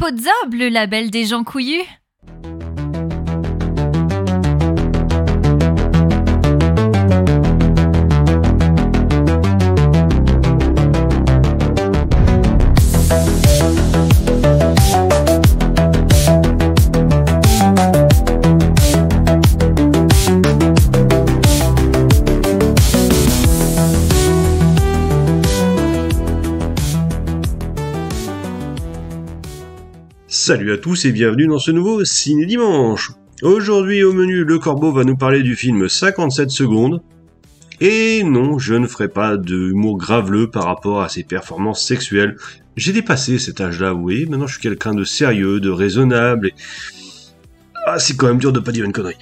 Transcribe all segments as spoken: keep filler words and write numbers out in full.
Podzob, le label des gens couillus. Salut à tous et bienvenue dans ce nouveau Ciné Dimanche. Aujourd'hui au menu, le Corbeau va nous parler du film cinquante-sept secondes. Et non, je ne ferai pas de humour graveleux par rapport à ses performances sexuelles. J'ai dépassé cet âge-là, oui, maintenant je suis quelqu'un de sérieux, de raisonnable et... Ah, c'est quand même dur de pas dire une connerie.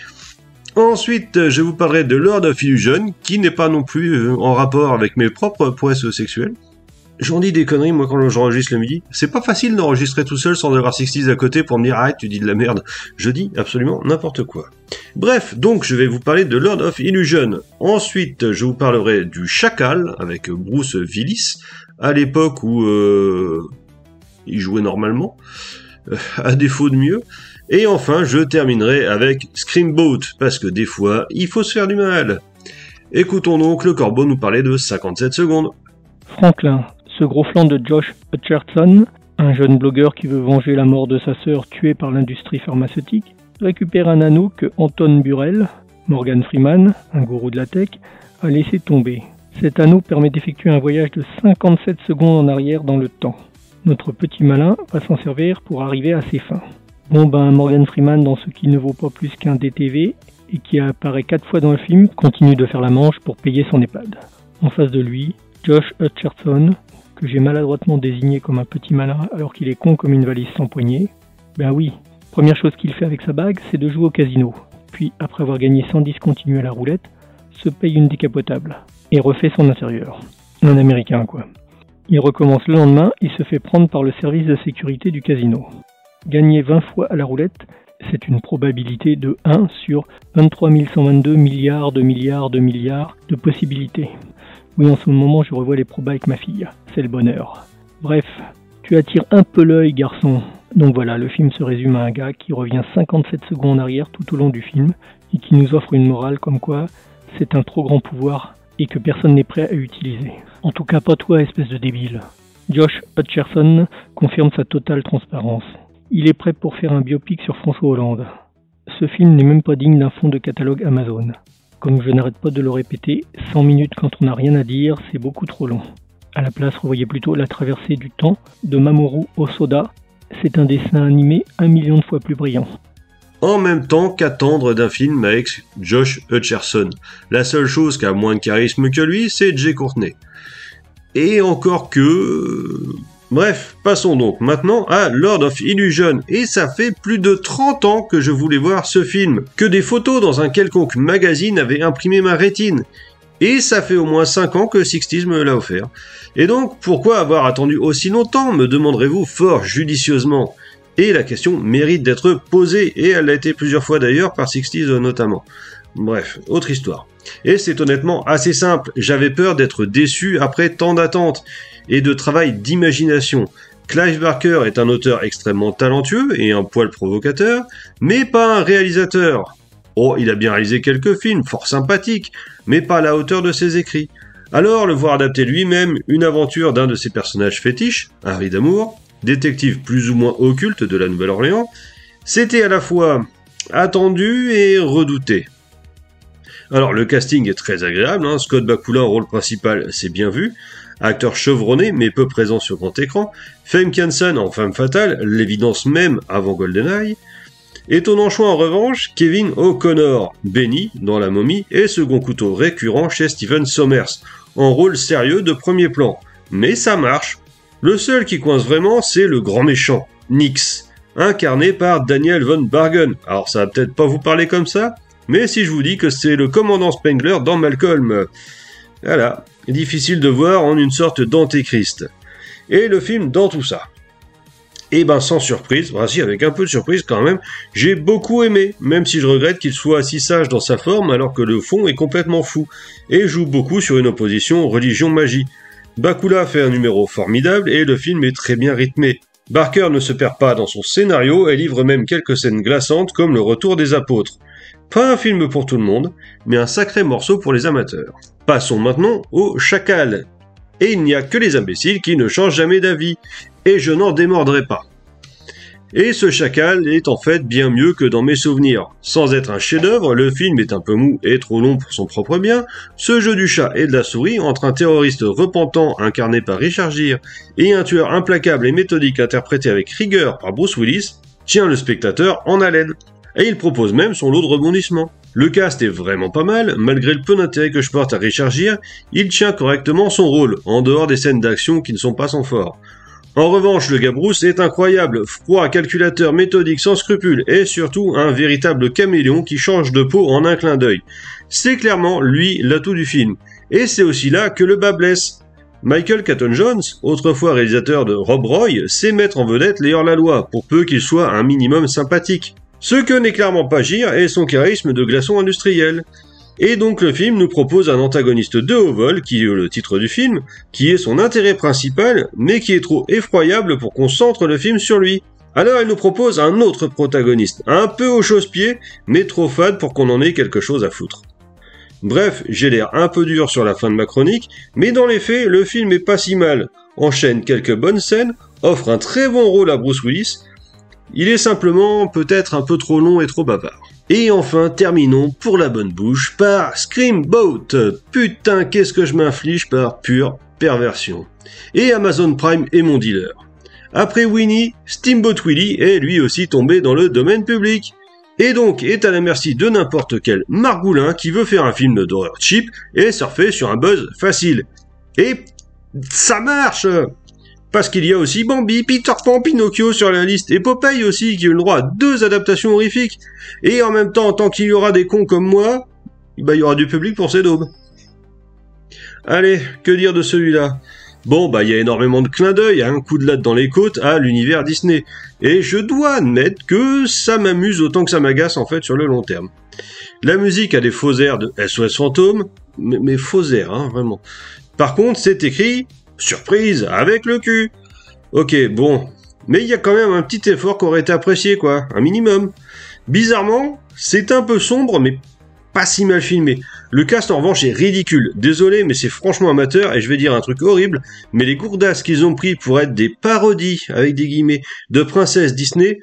Ensuite, je vous parlerai de Lord of Illusion, qui n'est pas non plus en rapport avec mes propres prouesses sexuelles. J'en dis des conneries, moi, quand j'enregistre le midi. C'est pas facile d'enregistrer tout seul sans avoir soixante à côté pour me dire « Arrête, tu dis de la merde ». Je dis absolument n'importe quoi. Bref, donc je vais vous parler de Lord of Illusion. Ensuite, je vous parlerai du Chacal, avec Bruce Willis, à l'époque où euh, il jouait normalement, euh, à défaut de mieux. Et enfin, je terminerai avec Screamboat, parce que des fois, il faut se faire du mal. Écoutons donc le Corbeau nous parler de cinquante-sept secondes. Franklin, ce gros flanc de Josh Hutcherson, un jeune blogueur qui veut venger la mort de sa sœur tuée par l'industrie pharmaceutique, récupère un anneau que Anton Burrell, Morgan Freeman, un gourou de la tech, a laissé tomber. Cet anneau permet d'effectuer un voyage de cinquante-sept secondes en arrière dans le temps. Notre petit malin va s'en servir pour arriver à ses fins. Bon ben, Morgan Freeman, dans ce qui ne vaut pas plus qu'un D T V et qui apparaît quatre fois dans le film, continue de faire la manche pour payer son EHPAD. En face de lui, Josh Hutcherson, que j'ai maladroitement désigné comme un petit malin alors qu'il est con comme une valise sans poignée. Ben oui, première chose qu'il fait avec sa bague, c'est de jouer au casino. Puis, après avoir gagné cent dix continues à la roulette, se paye une décapotable et refait son intérieur. Un américain, quoi. Il recommence le lendemain, il se fait prendre par le service de sécurité du casino. Gagner vingt fois à la roulette, c'est une probabilité de un sur vingt-trois mille cent vingt-deux milliards de milliards de milliards de possibilités. Oui, en ce moment, je revois les probas avec ma fille. C'est le bonheur. Bref, tu attires un peu l'œil, garçon. Donc voilà, le film se résume à un gars qui revient cinquante-sept secondes en arrière tout au long du film et qui nous offre une morale comme quoi c'est un trop grand pouvoir et que personne n'est prêt à utiliser. En tout cas, pas toi, espèce de débile. Josh Hutcherson confirme sa totale transparence. Il est prêt pour faire un biopic sur François Hollande. Ce film n'est même pas digne d'un fond de catalogue Amazon. Comme je n'arrête pas de le répéter, cent minutes quand on n'a rien à dire, c'est beaucoup trop long. À la place, revoyez plutôt La traversée du temps de Mamoru Hosoda. C'est un dessin animé un million de fois plus brillant. En même temps qu'attendre d'un film avec Josh Hutcherson. La seule chose qui a moins de charisme que lui, c'est Jai Courtney. Et encore que... Bref, passons donc maintenant à Lord of Illusion, et ça fait plus de trente ans que je voulais voir ce film, que des photos dans un quelconque magazine avaient imprimé ma rétine, et ça fait au moins cinq ans que Sixties me l'a offert. Et donc, pourquoi avoir attendu aussi longtemps, me demanderez-vous fort judicieusement. Et la question mérite d'être posée, et elle l'a été plusieurs fois d'ailleurs, par Sixties notamment. Bref, autre histoire. Et c'est honnêtement assez simple, j'avais peur d'être déçu après tant d'attentes, et de travail d'imagination. Clive Barker est un auteur extrêmement talentueux et un poil provocateur, mais pas un réalisateur. Oh, il a bien réalisé quelques films, fort sympathiques, mais pas à la hauteur de ses écrits. Alors, le voir adapter lui-même une aventure d'un de ses personnages fétiches, Harry Damour, détective plus ou moins occulte de la Nouvelle-Orléans, c'était à la fois attendu et redouté. Alors, le casting est très agréable, hein. Scott Bakula en rôle principal, c'est bien vu, acteur chevronné mais peu présent sur grand écran, Famke Janssen en femme fatale, l'évidence même avant GoldenEye. Étonnant choix en revanche, Kevin O'Connor, Benny dans La Momie et second couteau récurrent chez Stephen Sommers, en rôle sérieux de premier plan. Mais ça marche. Le seul qui coince vraiment, c'est le grand méchant, Nix, incarné par Daniel von Bargen. Alors ça va peut-être pas vous parler comme ça, mais si je vous dis que c'est le commandant Spengler dans Malcolm, voilà, difficile de voir en une sorte d'antéchrist. Et le film dans tout ça. Et ben sans surprise, bah si avec un peu de surprise quand même, j'ai beaucoup aimé, même si je regrette qu'il soit si sage dans sa forme alors que le fond est complètement fou, et joue beaucoup sur une opposition religion-magie. Bakula fait un numéro formidable et le film est très bien rythmé. Barker ne se perd pas dans son scénario et livre même quelques scènes glaçantes comme le retour des apôtres. Pas un film pour tout le monde, mais un sacré morceau pour les amateurs. Passons maintenant au Chacal. Et il n'y a que les imbéciles qui ne changent jamais d'avis, et je n'en démordrai pas. Et ce Chacal est en fait bien mieux que dans mes souvenirs. Sans être un chef-d'œuvre, le film est un peu mou et trop long pour son propre bien. Ce jeu du chat et de la souris entre un terroriste repentant incarné par Richard Gere et un tueur implacable et méthodique interprété avec rigueur par Bruce Willis tient le spectateur en haleine. Et il propose même son lot de rebondissements. Le cast est vraiment pas mal, malgré le peu d'intérêt que je porte à Richard Gere, il tient correctement son rôle, en dehors des scènes d'action qui ne sont pas son fort. En revanche, le gars Bruce est incroyable, froid, calculateur, méthodique, sans scrupules, et surtout un véritable caméléon qui change de peau en un clin d'œil. C'est clairement, lui, l'atout du film. Et c'est aussi là que le bas blesse. Michael Caton-Jones, autrefois réalisateur de Rob Roy, sait mettre en vedette les hors-la-loi, pour peu qu'il soit un minimum sympathique. Ce que n'est clairement pas Gere est son charisme de glaçon industriel. Et donc le film nous propose un antagoniste de haut vol, qui est le titre du film, qui est son intérêt principal, mais qui est trop effroyable pour qu'on centre le film sur lui. Alors il nous propose un autre protagoniste, un peu au chausse-pied, mais trop fade pour qu'on en ait quelque chose à foutre. Bref, j'ai l'air un peu dur sur la fin de ma chronique, mais dans les faits, le film est pas si mal. Enchaîne quelques bonnes scènes, offre un très bon rôle à Bruce Willis, il est simplement peut-être un peu trop long et trop bavard. Et enfin, terminons pour la bonne bouche par Screamboat. Putain, qu'est-ce que je m'inflige par pure perversion. Et Amazon Prime est mon dealer. Après Winnie, Steamboat Willie est lui aussi tombé dans le domaine public. Et donc est à la merci de n'importe quel margoulin qui veut faire un film d'horreur cheap et surfer sur un buzz facile. Et ça marche! Parce qu'il y a aussi Bambi, Peter Pan, Pinocchio sur la liste, et Popeye aussi, qui a eu le droit à deux adaptations horrifiques. Et en même temps, tant qu'il y aura des cons comme moi, bah il y aura du public pour ces daubes. Allez, que dire de celui-là? Bon, bah il y a énormément de clins d'œil, un coup de latte dans les côtes à l'univers Disney. Et je dois admettre que ça m'amuse autant que ça m'agace en fait sur le long terme. La musique a des faux airs de S O S Fantôme, mais, mais faux airs, hein, vraiment. Par contre, c'est écrit... Surprise, avec le cul. Ok, bon. Mais il y a quand même un petit effort qui aurait été apprécié, quoi. Un minimum. Bizarrement, c'est un peu sombre, mais pas si mal filmé. Le cast, en revanche, est ridicule. Désolé, mais c'est franchement amateur, et je vais dire un truc horrible, mais les gourdasses qu'ils ont pris pour être des parodies, avec des guillemets, de princesses Disney,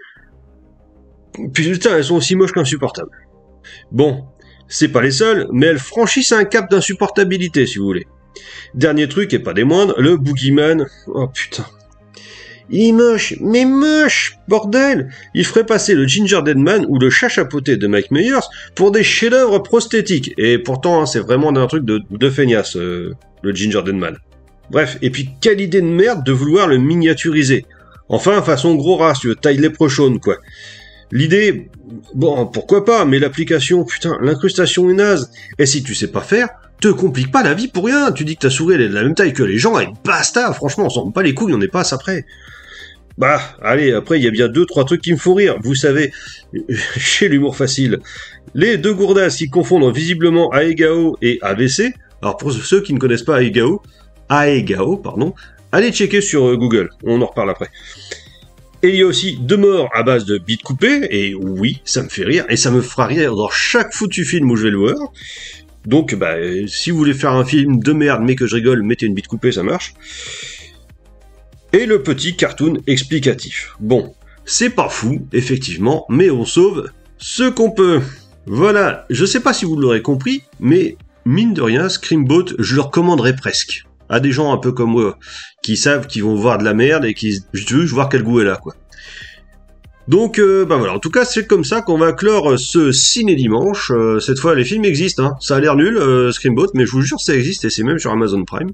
putain, elles sont aussi moches qu'insupportables. Bon, c'est pas les seules, mais elles franchissent un cap d'insupportabilité, si vous voulez. Dernier truc, et pas des moindres, le Boogeyman. Oh putain. Il est moche, mais moche, bordel. Il ferait passer le Ginger Dead Man ou le chat chapeauté de Mike Myers pour des chefs-d'œuvre prosthétiques. Et pourtant, hein, c'est vraiment un truc de, de feignasse, euh, le Ginger Dead Man. Bref, et puis quelle idée de merde de vouloir le miniaturiser. Enfin, façon gros rat, tu veux, taille léprechaune, quoi. L'idée, bon, pourquoi pas, mais l'application, putain, l'incrustation est naze. Et si tu sais pas faire, te complique pas la vie pour rien. Tu dis que ta souris elle est de la même taille que les gens et basta, franchement, on s'en rend pas les couilles, on n'est pas à ça près. Bah, allez, après, il y a bien deux, trois trucs qui me font rire. Vous savez, chez l'humour facile, les deux gourdasses qui confondent visiblement Aegao et A V C. Alors, pour ceux qui ne connaissent pas Aegao, Aegao, pardon, allez checker sur Google, on en reparle après. Et il y a aussi deux morts à base de bites coupées, et oui, ça me fait rire, et ça me fera rire dans chaque foutu film où je vais le voir. Donc, bah, si vous voulez faire un film de merde, mais que je rigole, mettez une bite coupée, ça marche. Et le petit cartoon explicatif. Bon, c'est pas fou, effectivement, mais on sauve ce qu'on peut. Voilà, je sais pas si vous l'aurez compris, mais mine de rien, Screamboat, je le recommanderais presque. À des gens un peu comme moi, qui savent qu'ils vont voir de la merde et qui jugent voir quel goût elle a, quoi. Donc, euh, bah voilà, en tout cas, c'est comme ça qu'on va clore ce ciné-dimanche. Euh, cette fois, les films existent, hein. Ça a l'air nul, euh, Screamboat, mais je vous jure, ça existe, et c'est même sur Amazon Prime.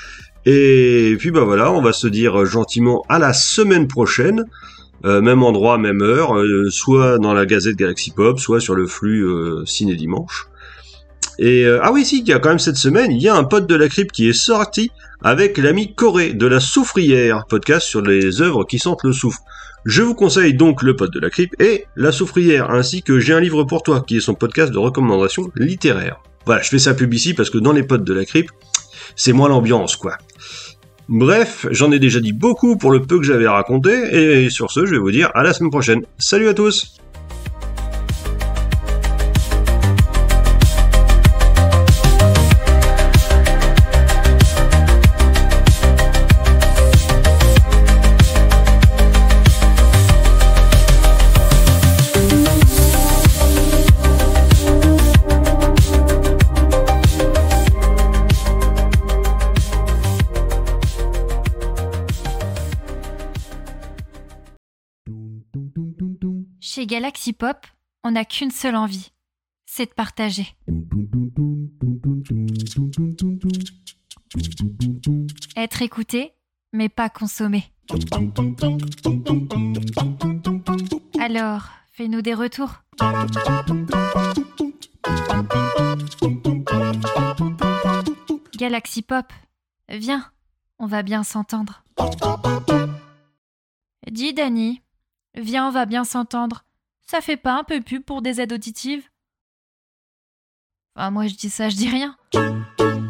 Et puis, bah voilà, on va se dire gentiment à la semaine prochaine, euh, même endroit, même heure, euh, soit dans la Gazette Galaxy Pop, soit sur le flux euh, ciné-dimanche. Et euh, ah oui, si, il y a quand même cette semaine, il y a un pote de la crypte qui est sorti avec l'ami Corée de la Soufrière, podcast sur les œuvres qui sentent le soufre. Je vous conseille donc le pote de la crypte et la Soufrière, ainsi que J'ai un livre pour toi, qui est son podcast de recommandations littéraires. Voilà, je fais ça pub ici parce que dans les potes de la crypte, c'est moins l'ambiance, quoi. Bref, j'en ai déjà dit beaucoup pour le peu que j'avais raconté, et sur ce, je vais vous dire à la semaine prochaine. Salut à tous! Chez Galaxy Pop, on n'a qu'une seule envie, c'est de partager. Être écouté, mais pas consommé. Alors, fais-nous des retours. Galaxy Pop, viens, on va bien s'entendre. Dis Dani, viens, on va bien s'entendre. Ça fait pas un peu pub pour des aides auditives? Enfin, moi je dis ça, je dis rien.